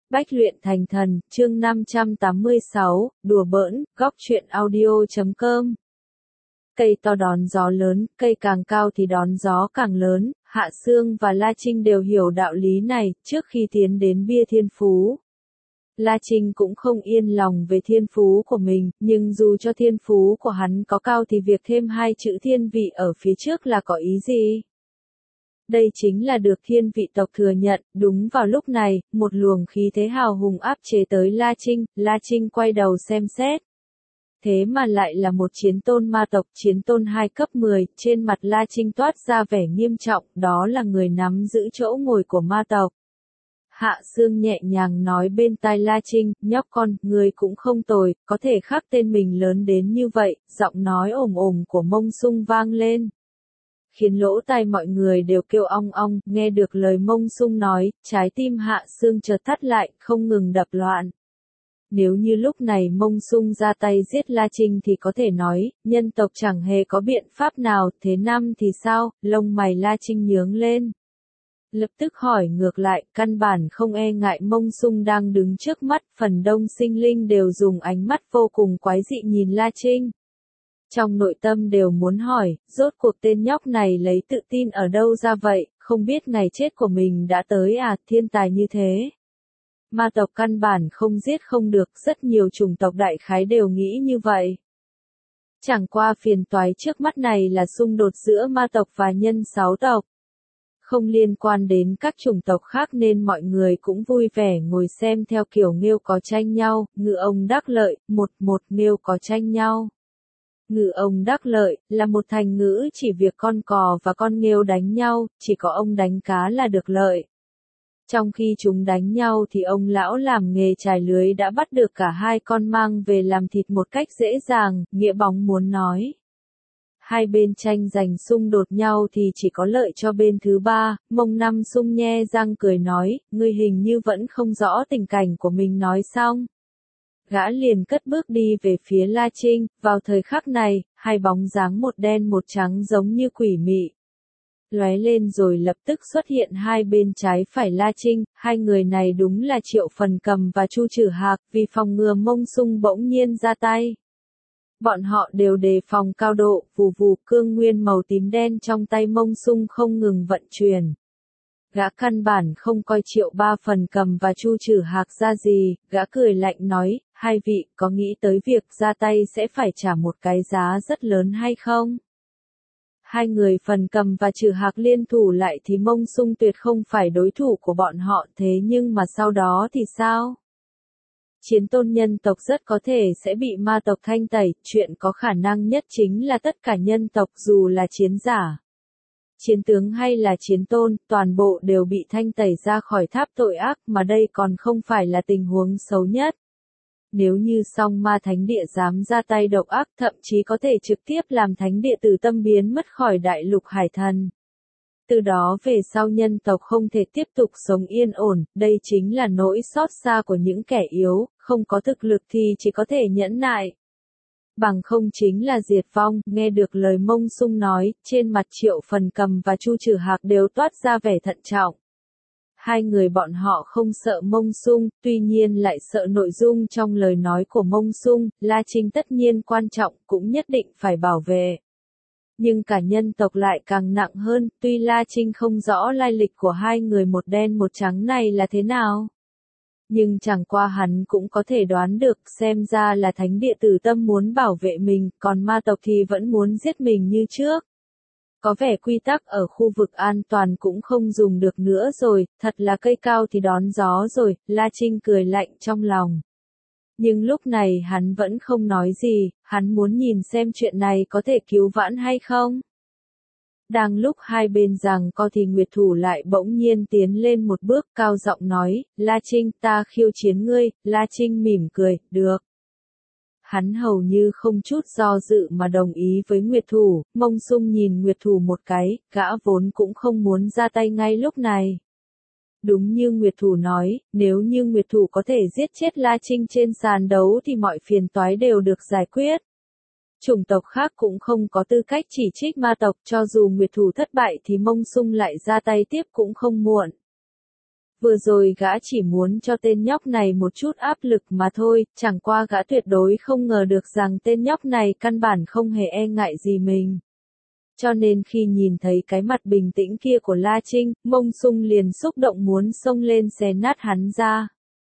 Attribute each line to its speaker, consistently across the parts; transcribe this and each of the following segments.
Speaker 1: Bách luyện thành thần, chương 586, đùa bỡn, góc truyện audio.com. Cây to đón gió lớn, cây càng cao thì đón gió càng lớn, Hạ Sương và La Trinh đều hiểu đạo lý này, trước khi tiến đến bia thiên phú. La Trinh cũng không yên lòng về thiên phú của mình, nhưng dù cho thiên phú của hắn có cao thì việc thêm hai chữ thiên vị ở phía trước là có ý gì? Đây chính là được thiên vị tộc thừa nhận. Đúng vào lúc này, một luồng khí thế hào hùng áp chế tới La Trinh quay đầu xem xét. Thế mà lại là một chiến tôn ma tộc, chiến tôn 2 cấp 10, trên mặt La Trinh toát ra vẻ nghiêm trọng, đó là người nắm giữ chỗ ngồi của ma tộc. Hạ Sương nhẹ nhàng nói bên tai La Trinh, nhóc con, người cũng không tồi, có thể khắc tên mình lớn đến như vậy, giọng nói ồm ồm của Mông Sung vang lên. Khiến lỗ tai mọi người đều kêu ong ong, nghe được lời Mông Sung nói, trái tim Hạ Sương chợt thắt lại, không ngừng đập loạn. Nếu như lúc này Mông Sung ra tay giết La Trinh thì có thể nói, nhân tộc chẳng hề có biện pháp nào, thế năm thì sao, lông mày La Trinh nhướng lên. Lập tức hỏi ngược lại, căn bản không e ngại Mông Sung đang đứng trước mắt, phần đông sinh linh đều dùng ánh mắt vô cùng quái dị nhìn La Trinh. Trong nội tâm đều muốn hỏi, rốt cuộc tên nhóc này lấy tự tin ở đâu ra vậy, không biết ngày chết của mình đã tới à, thiên tài như thế. Ma tộc căn bản không giết không được, rất nhiều chủng tộc đại khái đều nghĩ như vậy. Chẳng qua phiền toái trước mắt này là xung đột giữa ma tộc và nhân 6 tộc. Không liên quan đến các chủng tộc khác nên mọi người cũng vui vẻ ngồi xem theo kiểu nghêu có tranh nhau, ngựa ông đắc lợi, một nghêu có tranh nhau. Ngự ông đắc lợi, là một thành ngữ chỉ việc con cò và con nghêu đánh nhau, chỉ có ông đánh cá là được lợi. Trong khi chúng đánh nhau thì ông lão làm nghề chài lưới đã bắt được cả hai con mang về làm thịt một cách dễ dàng, nghĩa bóng muốn nói. Hai bên tranh giành xung đột nhau thì chỉ có lợi cho bên thứ ba. Mông Năm Sung nhe răng cười nói, ngươi hình như vẫn không rõ tình cảnh của mình. Nói xong, gã liền cất bước đi về phía La Trinh. Vào thời khắc này, hai bóng dáng một đen một trắng giống như quỷ mị lóe lên rồi lập tức xuất hiện hai bên trái phải La Trinh. Hai người này đúng là Triệu Phần Cầm và Chu Trử Hạc, vì phòng ngừa Mông Sung bỗng nhiên ra tay. Bọn họ đều đề phòng cao độ, vù vù, cương nguyên màu tím đen trong tay Mông Sung không ngừng vận chuyển. Gã căn bản không coi Triệu Phần Cầm và Chu Trử Hạc ra gì, gã cười lạnh nói, hai vị có nghĩ tới việc ra tay sẽ phải trả một cái giá rất lớn hay không? Hai người Phần Cầm và Trử Hạc liên thủ lại thì Mông Sung tuyệt không phải đối thủ của bọn họ, thế nhưng mà sau đó thì sao? Chiến tôn nhân tộc rất có thể sẽ bị ma tộc thanh tẩy, chuyện có khả năng nhất chính là tất cả nhân tộc dù là chiến giả, chiến tướng hay là chiến tôn, toàn bộ đều bị thanh tẩy ra khỏi tháp tội ác, mà đây còn không phải là tình huống xấu nhất. Nếu như song ma thánh địa dám ra tay độc ác, thậm chí có thể trực tiếp làm thánh địa tử tâm biến mất khỏi đại lục hải thần. Từ đó về sau nhân tộc không thể tiếp tục sống yên ổn, đây chính là nỗi xót xa của những kẻ yếu, không có thực lực thì chỉ có thể nhẫn nại. Bằng không chính là diệt vong. Nghe được lời Mông Sung nói, trên mặt Triệu Phần Cầm và Chu Trử Hạc đều toát ra vẻ thận trọng. Hai người bọn họ không sợ Mông Sung, tuy nhiên lại sợ nội dung trong lời nói của Mông Sung. La Trinh tất nhiên quan trọng, cũng nhất định phải bảo vệ. Nhưng cả nhân tộc lại càng nặng hơn, tuy La Trinh không rõ lai lịch của hai người một đen một trắng này là thế nào. Nhưng chẳng qua hắn cũng có thể đoán được, xem ra là thánh địa tử tâm muốn bảo vệ mình, còn ma tộc thì vẫn muốn giết mình như trước. Có vẻ quy tắc ở khu vực an toàn cũng không dùng được nữa rồi, thật là cây cao thì đón gió rồi, La Trinh cười lạnh trong lòng. Nhưng lúc này hắn vẫn không nói gì, hắn muốn nhìn xem chuyện này có thể cứu vãn hay không. Đang lúc hai bên giằng co thì Nguyệt Thủ lại bỗng nhiên tiến lên một bước, cao giọng nói, La Trinh, ta khiêu chiến ngươi. La Trinh mỉm cười, được. Hắn hầu như không chút do dự mà đồng ý với Nguyệt Thủ. Mông Sung nhìn Nguyệt Thủ một cái, gã vốn cũng không muốn ra tay ngay lúc này. Đúng như Nguyệt Thủ nói, nếu như Nguyệt Thủ có thể giết chết La Trinh trên sàn đấu thì mọi phiền toái đều được giải quyết. Chủng tộc khác cũng không có tư cách chỉ trích ma tộc, cho dù Nguyệt Thủ thất bại thì Mông Sung lại ra tay tiếp cũng không muộn. Vừa rồi gã chỉ muốn cho tên nhóc này một chút áp lực mà thôi, chẳng qua gã tuyệt đối không ngờ được rằng tên nhóc này căn bản không hề e ngại gì mình. Cho nên khi nhìn thấy cái mặt bình tĩnh kia của La Trinh, Mông Sung liền xúc động muốn xông lên xé nát hắn ra.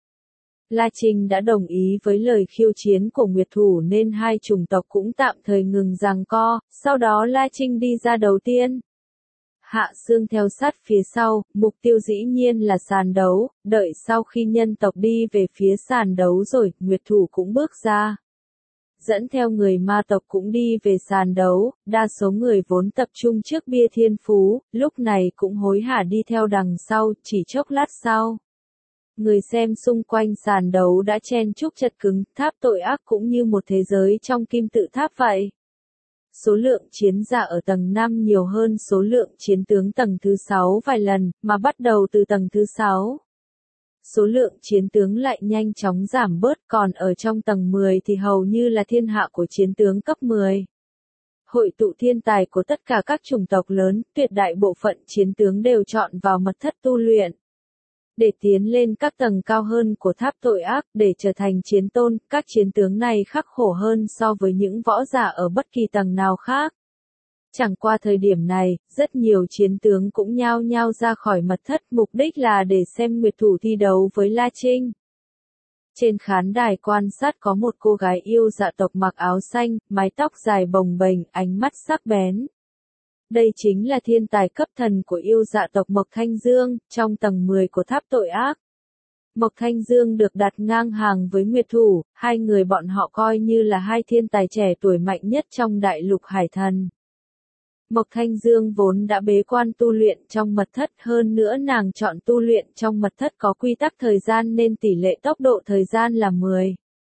Speaker 1: La Trinh đã đồng ý với lời khiêu chiến của Nguyệt Thủ nên hai chủng tộc cũng tạm thời ngừng giằng co, sau đó La Trinh đi ra đầu tiên. Hạ Sương theo sát phía sau, mục tiêu dĩ nhiên là sàn đấu, đợi sau khi nhân tộc đi về phía sàn đấu rồi, Nguyệt Thủ cũng bước ra. Dẫn theo người ma tộc cũng đi về sàn đấu, đa số người vốn tập trung trước bia thiên phú, lúc này cũng hối hả đi theo đằng sau, chỉ chốc lát sau. Người xem xung quanh sàn đấu đã chen chúc chật cứng, tháp tội ác cũng như một thế giới trong kim tự tháp vậy. Số lượng chiến giả ở tầng 5 nhiều hơn số lượng chiến tướng tầng thứ 6 vài lần, mà bắt đầu từ tầng thứ 6. Số lượng chiến tướng lại nhanh chóng giảm bớt, còn ở trong tầng 10 thì hầu như là thiên hạ của chiến tướng cấp 10. Hội tụ thiên tài của tất cả các chủng tộc lớn, tuyệt đại bộ phận chiến tướng đều chọn vào mật thất tu luyện. Để tiến lên các tầng cao hơn của tháp tội ác, để trở thành chiến tôn, các chiến tướng này khắc khổ hơn so với những võ giả ở bất kỳ tầng nào khác. Chẳng qua thời điểm này, rất nhiều chiến tướng cũng nhao nhao ra khỏi mật thất, mục đích là để xem Nguyệt Thủ thi đấu với La Trinh. Trên khán đài quan sát có một cô gái yêu dạ tộc mặc áo xanh, mái tóc dài bồng bềnh, ánh mắt sắc bén. Đây chính là thiên tài cấp thần của yêu dạ tộc Mộc Thanh Dương, trong tầng 10 của tháp tội ác. Mộc Thanh Dương được đặt ngang hàng với Nguyệt Thủ, hai người bọn họ coi như là hai thiên tài trẻ tuổi mạnh nhất trong đại lục hải thần. Mộc Thanh Dương vốn đã bế quan tu luyện trong mật thất, hơn nữa nàng chọn tu luyện trong mật thất có quy tắc thời gian nên tỷ lệ tốc độ thời gian là 10.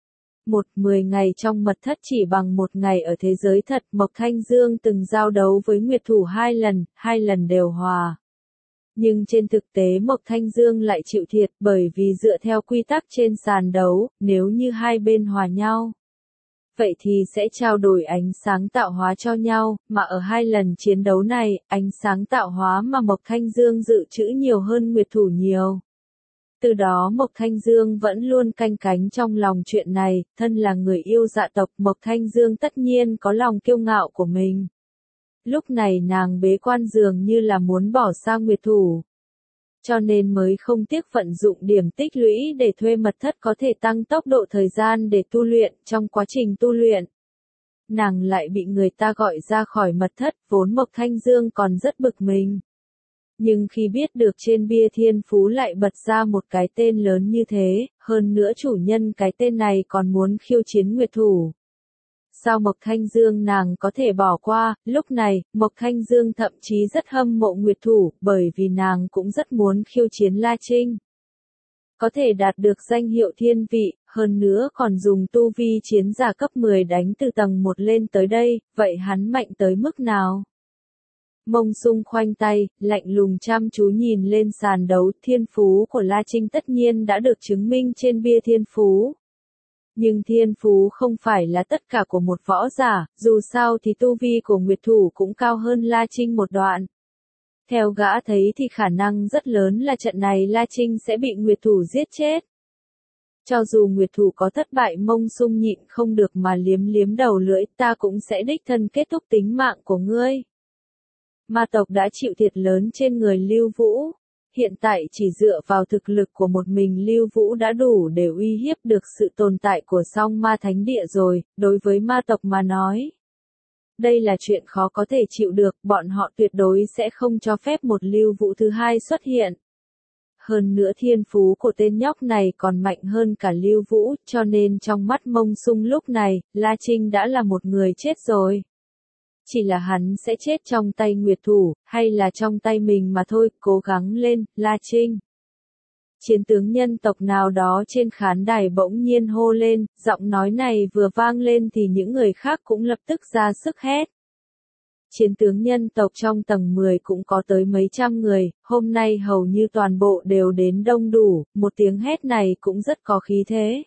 Speaker 1: 10 ngày trong mật thất chỉ bằng 1 ngày ở thế giới thật. Mộc Thanh Dương từng giao đấu với Nguyệt Thủ 2 lần đều hòa. Nhưng trên thực tế Mộc Thanh Dương lại chịu thiệt bởi vì dựa theo quy tắc trên sàn đấu, nếu như hai bên hòa nhau, vậy thì sẽ trao đổi ánh sáng tạo hóa cho nhau, mà ở 2 lần chiến đấu này, ánh sáng tạo hóa mà Mộc Thanh Dương dự trữ nhiều hơn Nguyệt Thủ nhiều. Từ đó Mộc Thanh Dương vẫn luôn canh cánh trong lòng chuyện này, thân là người yêu dạ tộc, Mộc Thanh Dương tất nhiên có lòng kiêu ngạo của mình. Lúc này nàng bế quan dường như là muốn bỏ xa Nguyệt Thủ. Cho nên mới không tiếc vận dụng điểm tích lũy để thuê mật thất có thể tăng tốc độ thời gian để tu luyện. Trong quá trình tu luyện, nàng lại bị người ta gọi ra khỏi mật thất, vốn Mộc Thanh Dương còn rất bực mình. Nhưng khi biết được trên bia thiên phú lại bật ra một cái tên lớn như thế, hơn nữa chủ nhân cái tên này còn muốn khiêu chiến Nguyệt Thủ. Sao Mộc Thanh Dương nàng có thể bỏ qua? Lúc này, Mộc Thanh Dương thậm chí rất hâm mộ Nguyệt Thủ, bởi vì nàng cũng rất muốn khiêu chiến La Trinh. Có thể đạt được danh hiệu thiên vị, hơn nữa còn dùng tu vi chiến giả cấp 10 đánh từ tầng 1 lên tới đây, vậy hắn mạnh tới mức nào? Mông Sung khoanh tay, lạnh lùng chăm chú nhìn lên sàn đấu, thiên phú của La Trinh tất nhiên đã được chứng minh trên bia thiên phú. Nhưng thiên phú không phải là tất cả của một võ giả, dù sao thì tu vi của Nguyệt Thủ cũng cao hơn La Trinh một đoạn. Theo gã thấy thì khả năng rất lớn là trận này La Trinh sẽ bị Nguyệt Thủ giết chết. Cho dù Nguyệt Thủ có thất bại, Mông Sung nhịn không được mà liếm liếm đầu lưỡi, ta cũng sẽ đích thân kết thúc tính mạng của ngươi. Ma tộc đã chịu thiệt lớn trên người Lưu Vũ. Hiện tại chỉ dựa vào thực lực của một mình Lưu Vũ đã đủ để uy hiếp được sự tồn tại của Song Ma Thánh Địa rồi, đối với ma tộc mà nói. Đây là chuyện khó có thể chịu được, bọn họ tuyệt đối sẽ không cho phép một Lưu Vũ thứ hai xuất hiện. Hơn nữa thiên phú của tên nhóc này còn mạnh hơn cả Lưu Vũ, cho nên trong mắt Mông Sung lúc này, La Trinh đã là một người chết rồi. Chỉ là hắn sẽ chết trong tay Nguyệt Thủ, hay là trong tay mình mà thôi, cố gắng lên, La Trinh. Chiến tướng nhân tộc nào đó trên khán đài bỗng nhiên hô lên, giọng nói này vừa vang lên thì những người khác cũng lập tức ra sức hét. Chiến tướng nhân tộc trong tầng 10 cũng có tới mấy trăm người, hôm nay hầu như toàn bộ đều đến đông đủ, một tiếng hét này cũng rất có khí thế.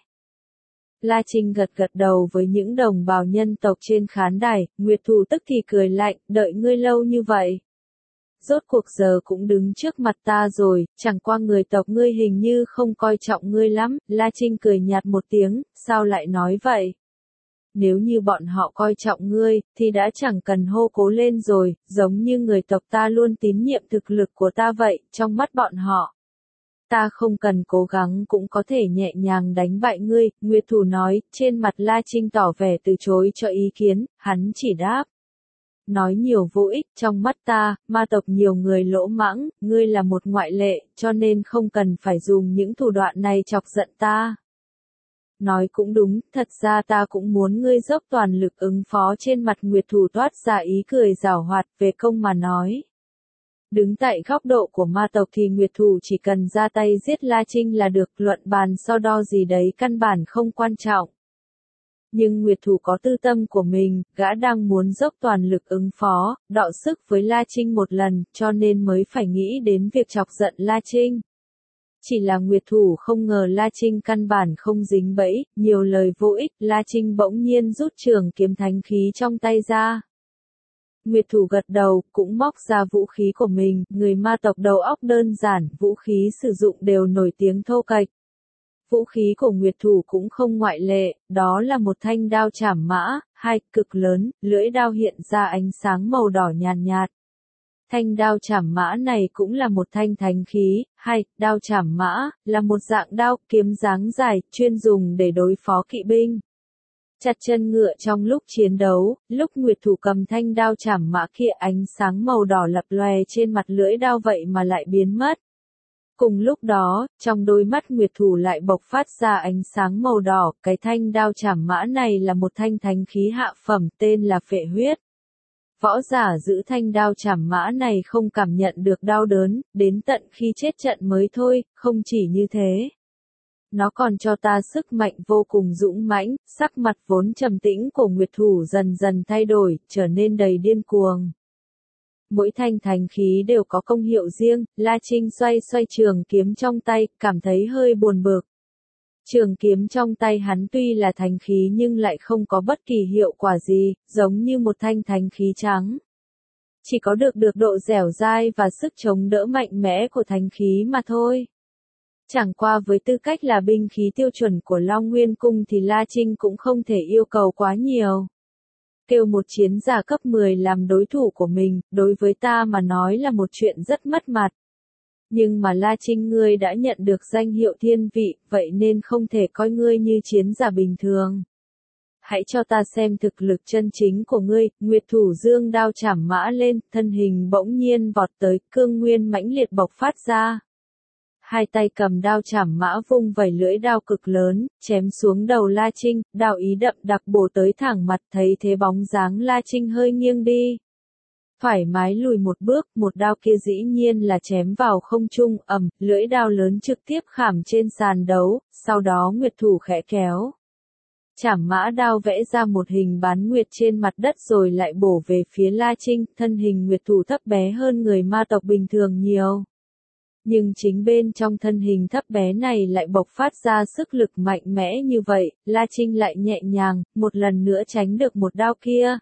Speaker 1: La Trinh gật gật đầu với những đồng bào nhân tộc trên khán đài, Nguyệt Thủ tức thì cười lạnh, đợi ngươi lâu như vậy. rốt cuộc giờ cũng đứng trước mặt ta rồi, chẳng qua người tộc ngươi hình như không coi trọng ngươi lắm, La Trinh cười nhạt một tiếng, sao lại nói vậy? Nếu như bọn họ coi trọng ngươi, thì đã chẳng cần hô cố lên rồi, giống như người tộc ta luôn tín nhiệm thực lực của ta vậy, trong mắt bọn họ. Ta không cần cố gắng cũng có thể nhẹ nhàng đánh bại ngươi, Nguyệt Thủ nói, trên mặt La Trinh tỏ vẻ từ chối cho ý kiến, hắn chỉ đáp. Nói nhiều vô ích, trong mắt ta, ma tộc nhiều người lỗ mãng, ngươi là một ngoại lệ, cho nên không cần phải dùng những thủ đoạn này chọc giận ta. Nói cũng đúng, thật ra ta cũng muốn ngươi dốc toàn lực ứng phó. Trên mặt Nguyệt Thủ toát ra ý cười giảo hoạt, về công mà nói. Đứng tại góc độ của ma tộc thì Nguyệt Thủ chỉ cần ra tay giết La Trinh là được, luận bàn so đo gì đấy căn bản không quan trọng. Nhưng Nguyệt Thủ có tư tâm của mình, gã đang muốn dốc toàn lực ứng phó, đọ sức với La Trinh một lần, cho nên mới phải nghĩ đến việc chọc giận La Trinh. Chỉ là Nguyệt Thủ không ngờ La Trinh căn bản không dính bẫy, nhiều lời vô ích, La Trinh bỗng nhiên rút trường kiếm thánh khí trong tay ra. Nguyệt Thủ gật đầu, cũng móc ra vũ khí của mình, người ma tộc đầu óc đơn giản, vũ khí sử dụng đều nổi tiếng thô kệch. Vũ khí của Nguyệt Thủ cũng không ngoại lệ, đó là một thanh đao chảm mã, hai, cực lớn, lưỡi đao hiện ra ánh sáng màu đỏ nhàn nhạt. Thanh đao chảm mã này cũng là một thanh thánh khí, hai, đao chảm mã, là một dạng đao kiếm dáng dài, chuyên dùng để đối phó kỵ binh. Chặt chân ngựa trong lúc chiến đấu, lúc Nguyệt Thủ cầm thanh đao chảm mã kia ánh sáng màu đỏ lập lòe trên mặt lưỡi đao vậy mà lại biến mất. Cùng lúc đó, trong đôi mắt Nguyệt Thủ lại bộc phát ra ánh sáng màu đỏ, cái thanh đao chảm mã này là một thanh thánh khí hạ phẩm tên là Phệ Huyết. Võ giả giữ thanh đao chảm mã này không cảm nhận được đau đớn, đến tận khi chết trận mới thôi, không chỉ như thế. Nó còn cho ta sức mạnh vô cùng dũng mãnh, sắc mặt vốn trầm tĩnh của Nguyệt Thủ dần dần thay đổi, trở nên đầy điên cuồng. Mỗi thanh thánh khí đều có công hiệu riêng, La Trinh xoay xoay trường kiếm trong tay, cảm thấy hơi buồn bực. Trường kiếm trong tay hắn tuy là thánh khí nhưng lại không có bất kỳ hiệu quả gì, giống như một thanh thánh khí trắng. Chỉ có được độ dẻo dai và sức chống đỡ mạnh mẽ của thánh khí mà thôi. Chẳng qua với tư cách là binh khí tiêu chuẩn của Long Nguyên Cung thì La Trinh cũng không thể yêu cầu quá nhiều. Kêu một chiến giả cấp 10 làm đối thủ của mình, đối với ta mà nói là một chuyện rất mất mặt. Nhưng mà La Trinh ngươi đã nhận được danh hiệu thiên vị, vậy nên không thể coi ngươi như chiến giả bình thường. Hãy cho ta xem thực lực chân chính của ngươi. Nguyệt Thủ dương đao chảm mã lên, thân hình bỗng nhiên vọt tới, cương nguyên mãnh liệt bộc phát ra. Hai tay cầm đao chảm mã vung vẩy lưỡi đao cực lớn, chém xuống đầu La Trinh, đao ý đậm đặc bổ tới thẳng mặt, thấy thế bóng dáng La Trinh hơi nghiêng đi. Thoải mái lùi một bước, một đao kia dĩ nhiên là chém vào không trung, lưỡi đao lớn trực tiếp khảm trên sàn đấu, sau đó Nguyệt Thủ khẽ kéo. Chảm mã đao vẽ ra một hình bán nguyệt trên mặt đất rồi lại bổ về phía La Trinh, thân hình Nguyệt Thủ thấp bé hơn người ma tộc bình thường nhiều. Nhưng chính bên trong thân hình thấp bé này lại bộc phát ra sức lực mạnh mẽ như vậy, La Trinh lại nhẹ nhàng, một lần nữa tránh được một đao kia.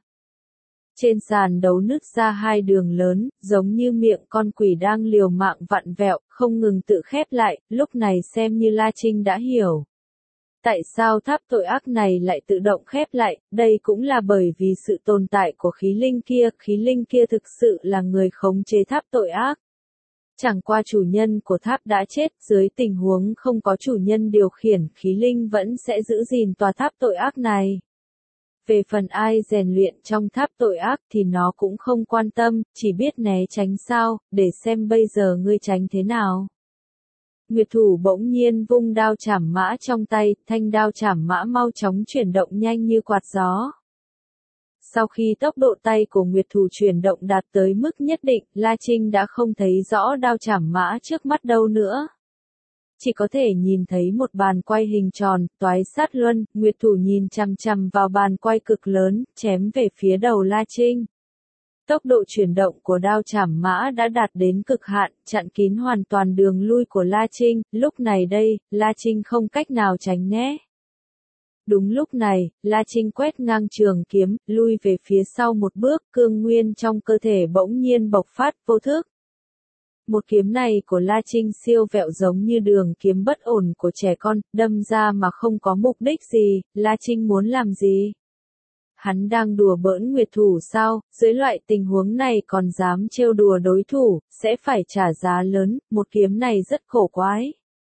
Speaker 1: Trên sàn đấu nứt ra hai đường lớn, giống như miệng con quỷ đang liều mạng vặn vẹo, không ngừng tự khép lại, lúc này xem như La Trinh đã hiểu. Tại sao tháp tội ác này lại tự động khép lại, đây cũng là bởi vì sự tồn tại của khí linh kia thực sự là người khống chế tháp tội ác. Chẳng qua chủ nhân của tháp đã chết, dưới tình huống không có chủ nhân điều khiển, khí linh vẫn sẽ giữ gìn tòa tháp tội ác này. Về phần ai rèn luyện trong tháp tội ác thì nó cũng không quan tâm, chỉ biết né tránh sao, để xem bây giờ ngươi tránh thế nào. Nguyệt Thủ bỗng nhiên vung đao chảm mã trong tay, thanh đao chảm mã mau chóng chuyển động nhanh như quạt gió. Sau khi tốc độ tay của Nguyệt Thủ chuyển động đạt tới mức nhất định, La Trinh đã không thấy rõ đao chảm mã trước mắt đâu nữa. Chỉ có thể nhìn thấy một bàn quay hình tròn, toái sát luân, Nguyệt Thủ nhìn chằm chằm vào bàn quay cực lớn, chém về phía đầu La Trinh. Tốc độ chuyển động của đao chảm mã đã đạt đến cực hạn, chặn kín hoàn toàn đường lui của La Trinh, lúc này đây, La Trinh không cách nào tránh né. Đúng lúc này, La Trinh quét ngang trường kiếm, lui về phía sau một bước, cương nguyên trong cơ thể bỗng nhiên bộc phát vô thức. Một kiếm này của La Trinh siêu vẹo giống như đường kiếm bất ổn của trẻ con, đâm ra mà không có mục đích gì, La Trinh muốn làm gì? Hắn đang đùa bỡn Nguyệt Thủ sao, dưới loại tình huống này còn dám trêu đùa đối thủ, sẽ phải trả giá lớn, một kiếm này rất khổ quái.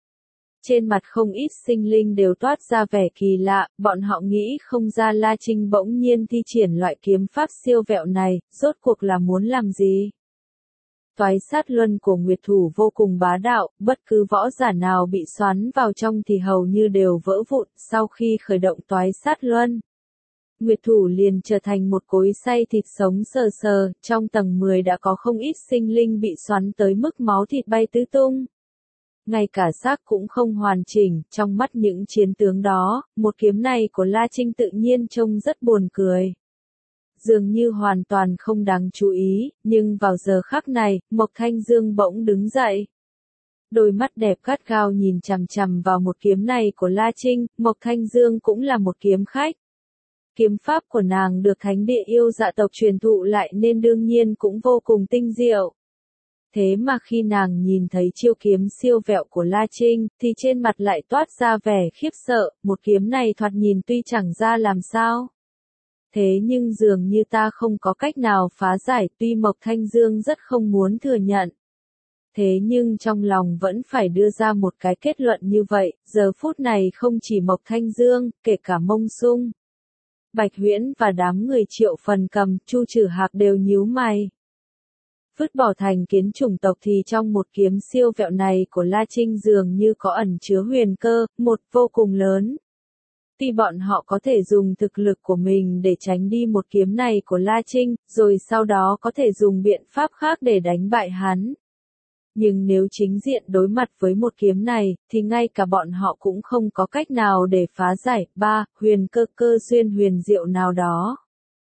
Speaker 1: Trên mặt không ít sinh linh đều toát ra vẻ kỳ lạ, bọn họ nghĩ không ra La Trinh bỗng nhiên thi triển loại kiếm pháp siêu vẹo này, rốt cuộc là muốn làm gì? Toái sát luân của Nguyệt Thủ vô cùng bá đạo, bất cứ võ giả nào bị xoắn vào trong thì hầu như đều vỡ vụn, sau khi khởi động toái sát luân. Nguyệt Thủ liền trở thành một cối xay thịt sống sờ sờ, trong tầng 10 đã có không ít sinh linh bị xoắn tới mức máu thịt bay tứ tung. Ngay cả xác cũng không hoàn chỉnh, trong mắt những chiến tướng đó, một kiếm này của La Trinh tự nhiên trông rất buồn cười. Dường như hoàn toàn không đáng chú ý, nhưng vào giờ khắc này, Mộc Thanh Dương bỗng đứng dậy. Đôi mắt đẹp gắt gao nhìn chằm chằm vào một kiếm này của La Trinh, Mộc Thanh Dương cũng là một kiếm khách. Kiếm pháp của nàng được thánh địa yêu dạ tộc truyền thụ lại nên đương nhiên cũng vô cùng tinh diệu. Thế mà khi nàng nhìn thấy chiêu kiếm siêu vẹo của La Trinh, thì trên mặt lại toát ra vẻ khiếp sợ, một kiếm này thoạt nhìn tuy chẳng ra làm sao. Thế nhưng dường như ta không có cách nào phá giải, tuy Mộc Thanh Dương rất không muốn thừa nhận. Thế nhưng trong lòng vẫn phải đưa ra một cái kết luận như vậy, giờ phút này không chỉ Mộc Thanh Dương, kể cả Mông Sung, Bạch Huyễn và đám người Triệu Phần Cầm, Chu Trử Hạc đều nhíu mày. Vứt bỏ thành kiến chủng tộc thì trong một kiếm siêu vẹo này của La Trinh dường như có ẩn chứa huyền cơ, một vô cùng lớn. Tuy bọn họ có thể dùng thực lực của mình để tránh đi một kiếm này của La Trinh, rồi sau đó có thể dùng biện pháp khác để đánh bại hắn. Nhưng nếu chính diện đối mặt với một kiếm này, thì ngay cả bọn họ cũng không có cách nào để phá giải. Huyền cơ duyên huyền diệu nào đó.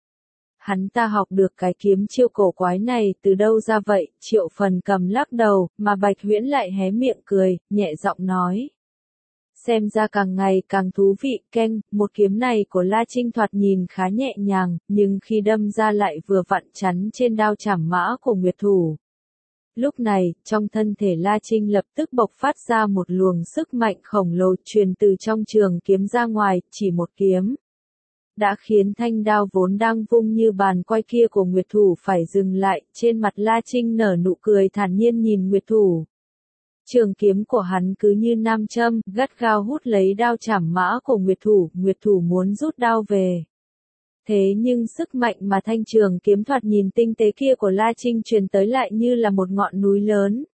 Speaker 1: Hắn ta học được cái kiếm chiêu cổ quái này từ đâu ra vậy? Triệu Phần Cầm lắc đầu, mà Bạch Huyễn lại hé miệng cười, nhẹ giọng nói. Xem ra càng ngày càng thú vị, một kiếm này của La Trinh thoạt nhìn khá nhẹ nhàng, nhưng khi đâm ra lại vừa vặn chắn trên đao chảm mã của Nguyệt Thủ. Lúc này, trong thân thể La Trinh lập tức bộc phát ra một luồng sức mạnh khổng lồ truyền từ trong trường kiếm ra ngoài, chỉ một kiếm. Đã khiến thanh đao vốn đang vung như bàn quay kia của Nguyệt Thủ phải dừng lại, trên mặt La Trinh nở nụ cười thản nhiên nhìn Nguyệt Thủ. Trường kiếm của hắn cứ như nam châm, gắt gao hút lấy đao chảm mã của Nguyệt Thủ muốn rút đao về. Thế nhưng sức mạnh mà thanh trường kiếm thoạt nhìn tinh tế kia của La Trinh truyền tới lại như là một ngọn núi lớn.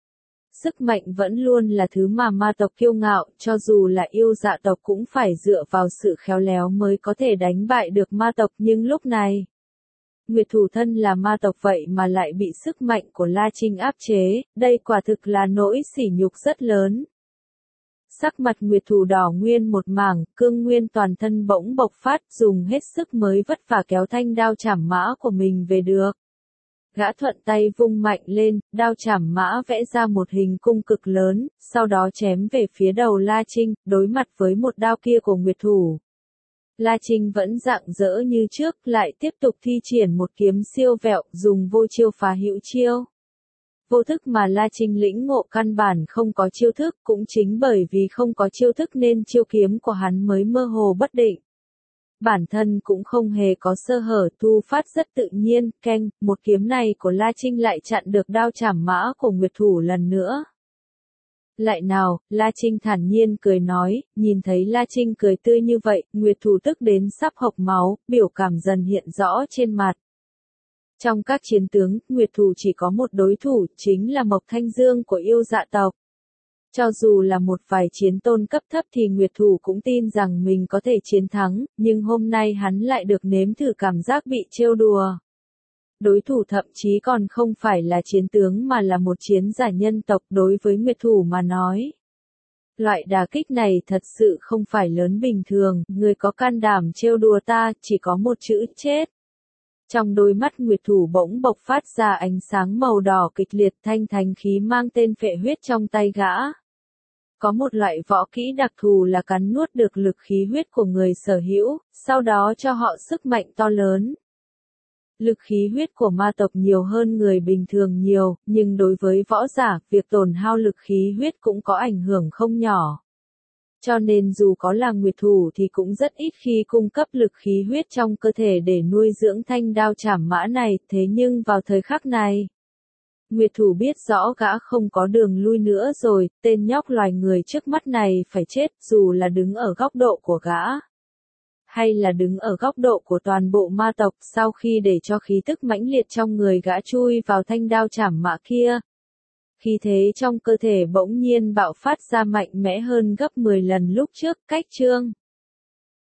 Speaker 1: Sức mạnh vẫn luôn là thứ mà ma tộc kiêu ngạo, cho dù là yêu dạ tộc cũng phải dựa vào sự khéo léo mới có thể đánh bại được ma tộc, nhưng lúc này, Nguyệt Thủ thân là ma tộc vậy mà lại bị sức mạnh của La Trinh áp chế, đây quả thực là nỗi sỉ nhục rất lớn. Sắc mặt Nguyệt Thủ đỏ nguyên một mảng, cương nguyên toàn thân bỗng bộc phát, dùng hết sức mới vất vả kéo thanh đao chảm mã của mình về được. Gã thuận tay vung mạnh lên, đao chảm mã vẽ ra một hình cung cực lớn, sau đó chém về phía đầu La Trinh, đối mặt với một đao kia của Nguyệt Thủ. La Trinh vẫn rạng rỡ như trước, lại tiếp tục thi triển một kiếm siêu vẹo, dùng vô chiêu phá hữu chiêu. Vô thức mà La Trinh lĩnh ngộ căn bản không có chiêu thức, cũng chính bởi vì không có chiêu thức nên chiêu kiếm của hắn mới mơ hồ bất định. Bản thân cũng không hề có sơ hở, thu phát rất tự nhiên, một kiếm này của La Trinh lại chặn được đao chảm mã của Nguyệt Thủ lần nữa. Lại nào, La Trinh thản nhiên cười nói, nhìn thấy La Trinh cười tươi như vậy, Nguyệt Thủ tức đến sắp hộc máu, biểu cảm dần hiện rõ trên mặt. Trong các chiến tướng, Nguyệt Thủ chỉ có một đối thủ, chính là Mộc Thanh Dương của yêu dạ tộc. Cho dù là một vài chiến tôn cấp thấp thì Nguyệt Thủ cũng tin rằng mình có thể chiến thắng, nhưng hôm nay hắn lại được nếm thử cảm giác bị trêu đùa. Đối thủ thậm chí còn không phải là chiến tướng mà là một chiến giả nhân tộc đối với Nguyệt Thủ mà nói. Loại đả kích này thật sự không phải lớn bình thường, người có can đảm trêu đùa ta, chỉ có một chữ chết. Trong đôi mắt Nguyệt Thủ bỗng bộc phát ra ánh sáng màu đỏ kịch liệt, thanh thánh khí mang tên phệ huyết trong tay gã. Có một loại võ kỹ đặc thù là cắn nuốt được lực khí huyết của người sở hữu, sau đó cho họ sức mạnh to lớn. Lực khí huyết của ma tộc nhiều hơn người bình thường nhiều, nhưng đối với võ giả, việc tổn hao lực khí huyết cũng có ảnh hưởng không nhỏ. Cho nên dù có là nguyệt thủ thì cũng rất ít khi cung cấp lực khí huyết trong cơ thể để nuôi dưỡng thanh đao trảm mã này, thế nhưng vào thời khắc này, nguyệt thủ biết rõ gã không có đường lui nữa rồi, tên nhóc loài người trước mắt này phải chết, dù là đứng ở góc độ của gã, hay là đứng ở góc độ của toàn bộ ma tộc, sau khi để cho khí tức mãnh liệt trong người gã chui vào thanh đao trảm mã kia. Khí thế trong cơ thể bỗng nhiên bạo phát ra mạnh mẽ hơn gấp 10 lần lúc trước, cách chương